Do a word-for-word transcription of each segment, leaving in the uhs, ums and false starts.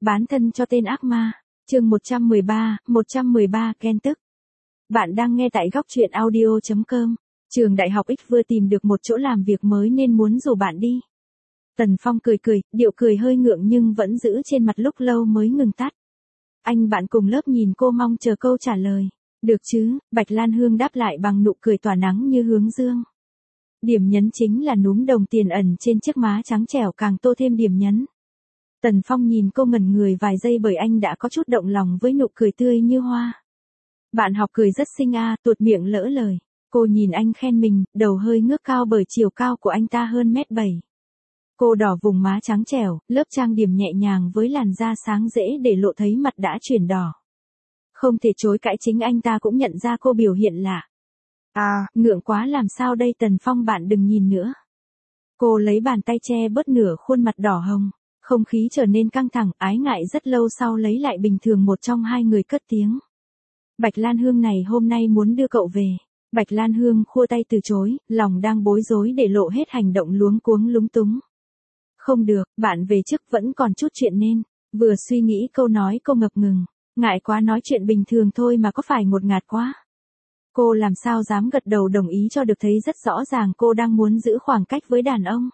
Bán thân cho tên ác ma. Chương một trăm mười ba, một trăm mười ba ghen tức. Bạn đang nghe tại góc truyện audio chấm com. Trường đại học X vừa tìm được một chỗ làm việc mới nên muốn rủ bạn đi. Tần Phong cười cười, điệu cười hơi ngượng nhưng vẫn giữ trên mặt lúc lâu mới ngừng tắt. Anh bạn cùng lớp nhìn cô mong chờ câu trả lời. Được chứ, Bạch Lan Hương đáp lại bằng nụ cười tỏa nắng như hướng dương. Điểm nhấn chính là núm đồng tiền ẩn trên chiếc má trắng trẻo càng tô thêm điểm nhấn. Tần Phong nhìn cô ngẩn người vài giây bởi anh đã có chút động lòng với nụ cười tươi như hoa. Bạn học cười rất xinh à, tuột miệng lỡ lời. Cô nhìn anh khen mình, đầu hơi ngước cao bởi chiều cao của anh ta hơn mét bảy. Cô đỏ vùng má trắng trẻo, lớp trang điểm nhẹ nhàng với làn da sáng dễ để lộ thấy mặt đã chuyển đỏ. Không thể chối cãi, chính anh ta cũng nhận ra cô biểu hiện lạ. À, ngượng quá làm sao đây Tần Phong, bạn đừng nhìn nữa. Cô lấy bàn tay che bớt nửa khuôn mặt đỏ hồng. Không khí trở nên căng thẳng, ái ngại rất lâu sau lấy lại bình thường, một trong hai người cất tiếng. Bạch Lan Hương này hôm nay muốn đưa cậu về. Bạch Lan Hương khua tay từ chối, lòng đang bối rối để lộ hết hành động luống cuống lúng túng. Không được, bạn về trước, vẫn còn chút chuyện nên. Vừa suy nghĩ câu nói cô ngập ngừng. Ngại quá, nói chuyện bình thường thôi mà có phải ngột ngạt quá. Cô làm sao dám gật đầu đồng ý cho được, thấy rất rõ ràng cô đang muốn giữ khoảng cách với đàn ông.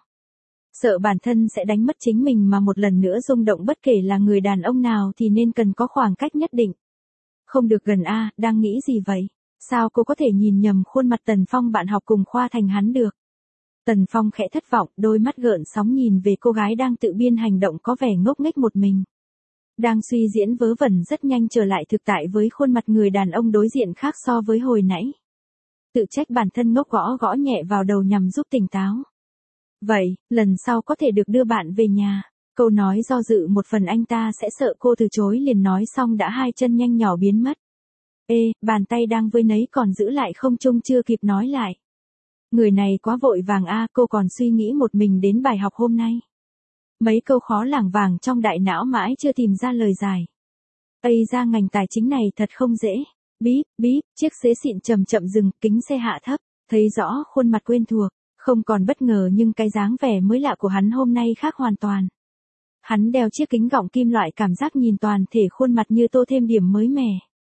Sợ bản thân sẽ đánh mất chính mình mà một lần nữa rung động, bất kể là người đàn ông nào thì nên cần có khoảng cách nhất định. Không được gần a, à, đang nghĩ gì vậy? Sao cô có thể nhìn nhầm khuôn mặt Tần Phong bạn học cùng khoa thành hắn được? Tần Phong khẽ thất vọng, đôi mắt gợn sóng nhìn về cô gái đang tự biên hành động có vẻ ngốc nghếch một mình. Đang suy diễn vớ vẩn rất nhanh trở lại thực tại với khuôn mặt người đàn ông đối diện khác so với hồi nãy. Tự trách bản thân ngốc, gõ gõ nhẹ vào đầu nhằm giúp tỉnh táo. Vậy, lần sau có thể được đưa bạn về nhà. Câu nói do dự một phần, anh ta sẽ sợ cô từ chối, liền nói xong đã hai chân nhanh nhỏ biến mất. Ê, bàn tay đang với nấy còn giữ lại không trung, chưa kịp nói lại. Người này quá vội vàng a, à, cô còn suy nghĩ một mình đến bài học hôm nay. Mấy câu khó lảng vàng trong đại não mãi chưa tìm ra lời giải. Ây ra, ngành tài chính này thật không dễ. Bíp, bíp, chiếc xế xịn chậm chậm dừng, kính xe hạ thấp, thấy rõ khuôn mặt quen thuộc. Không còn bất ngờ nhưng cái dáng vẻ mới lạ của hắn hôm nay khác hoàn toàn. Hắn đeo chiếc kính gọng kim loại, cảm giác nhìn toàn thể khuôn mặt như tô thêm điểm mới mẻ.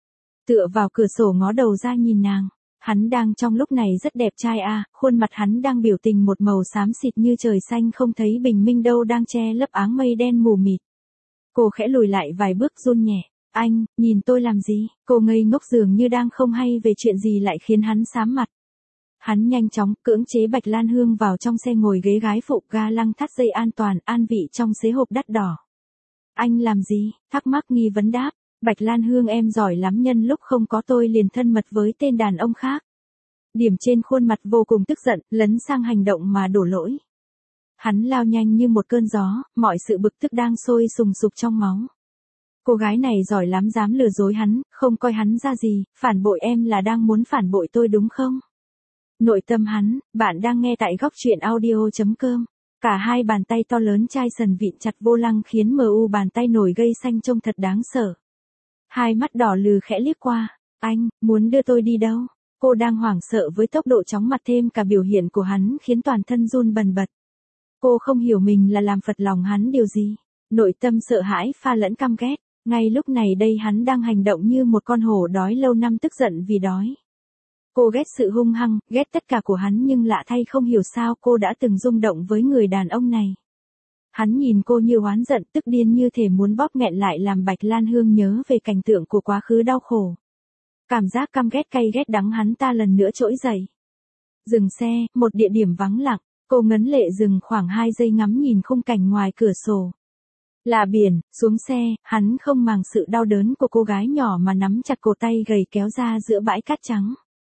Tựa vào cửa sổ ngó đầu ra nhìn nàng. Hắn đang trong lúc này rất đẹp trai à, khuôn mặt hắn đang biểu tình một màu xám xịt như trời xanh, không thấy bình minh đâu, đang che lấp áng mây đen mù mịt. Cô khẽ lùi lại vài bước run nhẹ. Anh, nhìn tôi làm gì? Cô ngây ngốc dường như đang không hay về chuyện gì lại khiến hắn xám mặt. Hắn nhanh chóng cưỡng chế Bạch Lan Hương vào trong xe, ngồi ghế gái phụ, ga lăng thắt dây an toàn, an vị trong xế hộp đắt đỏ. Anh làm gì? Thắc mắc nghi vấn đáp. Bạch Lan Hương, em giỏi lắm, nhân lúc không có tôi liền thân mật với tên đàn ông khác. Điểm trên khuôn mặt vô cùng tức giận, lấn sang hành động mà đổ lỗi. Hắn lao nhanh như một cơn gió, mọi sự bực tức đang sôi sùng sục trong máu. Cô gái này giỏi lắm, dám lừa dối hắn, không coi hắn ra gì, phản bội em là đang muốn phản bội tôi đúng không? Nội tâm hắn, bạn đang nghe tại góc truyện audio chấm com. Cả hai bàn tay to lớn chai sần vịn chặt vô lăng khiến mờ u bàn tay nổi gây xanh trông thật đáng sợ. Hai mắt đỏ lừ khẽ liếc qua. Anh, muốn đưa tôi đi đâu? Cô đang hoảng sợ với tốc độ chóng mặt, thêm cả biểu hiện của hắn khiến toàn thân run bần bật. Cô không hiểu mình là làm phật lòng hắn điều gì. Nội tâm sợ hãi pha lẫn căm ghét. Ngay lúc này đây hắn đang hành động như một con hổ đói lâu năm, tức giận vì đói. Cô ghét sự hung hăng, ghét tất cả của hắn, nhưng lạ thay không hiểu sao cô đã từng rung động với người đàn ông này. Hắn nhìn cô như oán giận, tức điên, như thể muốn bóp nghẹn lại, làm Bạch Lan Hương nhớ về cảnh tượng của quá khứ đau khổ. Cảm giác căm ghét cay ghét đắng hắn ta lần nữa trỗi dậy. Dừng xe, một địa điểm vắng lặng, cô ngấn lệ dừng khoảng hai giây ngắm nhìn khung cảnh ngoài cửa sổ. Là biển, xuống xe, hắn không màng sự đau đớn của cô gái nhỏ mà nắm chặt cổ tay gầy kéo ra giữa bãi cát trắng.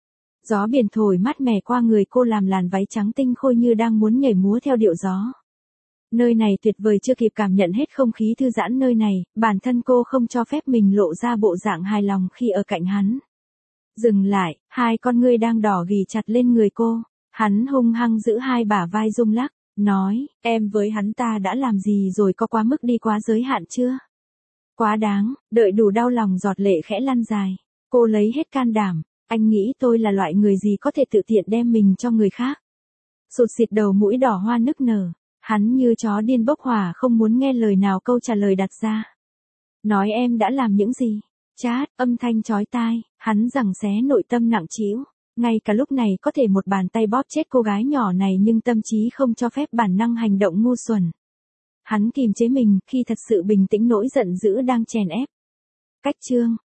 Gió biển thổi mát mẻ qua người cô, làm làn váy trắng tinh khôi như đang muốn nhảy múa theo điệu gió. Nơi này tuyệt vời, chưa kịp cảm nhận hết không khí thư giãn nơi này, bản thân cô không cho phép mình lộ ra bộ dạng hài lòng khi ở cạnh hắn. Dừng lại, hai con ngươi đang đỏ ghì chặt lên người cô. Hắn hung hăng giữ hai bả vai rung lắc, nói, em với hắn ta đã làm gì rồi, có quá mức đi quá giới hạn chưa? Quá đáng, đợi đủ đau lòng giọt lệ khẽ lăn dài. Cô lấy hết can đảm. Anh nghĩ tôi là loại người gì có thể tự tiện đem mình cho người khác? Sụt xịt đầu mũi đỏ hoa nức nở. Hắn như chó điên bốc hỏa, không muốn nghe lời nào câu trả lời đặt ra. Nói em đã làm những gì? Chát, âm thanh chói tai, hắn giằng xé nội tâm nặng trĩu. Ngay cả lúc này có thể một bàn tay bóp chết cô gái nhỏ này nhưng tâm trí không cho phép bản năng hành động ngu xuẩn. Hắn kìm chế mình khi thật sự bình tĩnh nỗi giận dữ đang chèn ép. Cách chương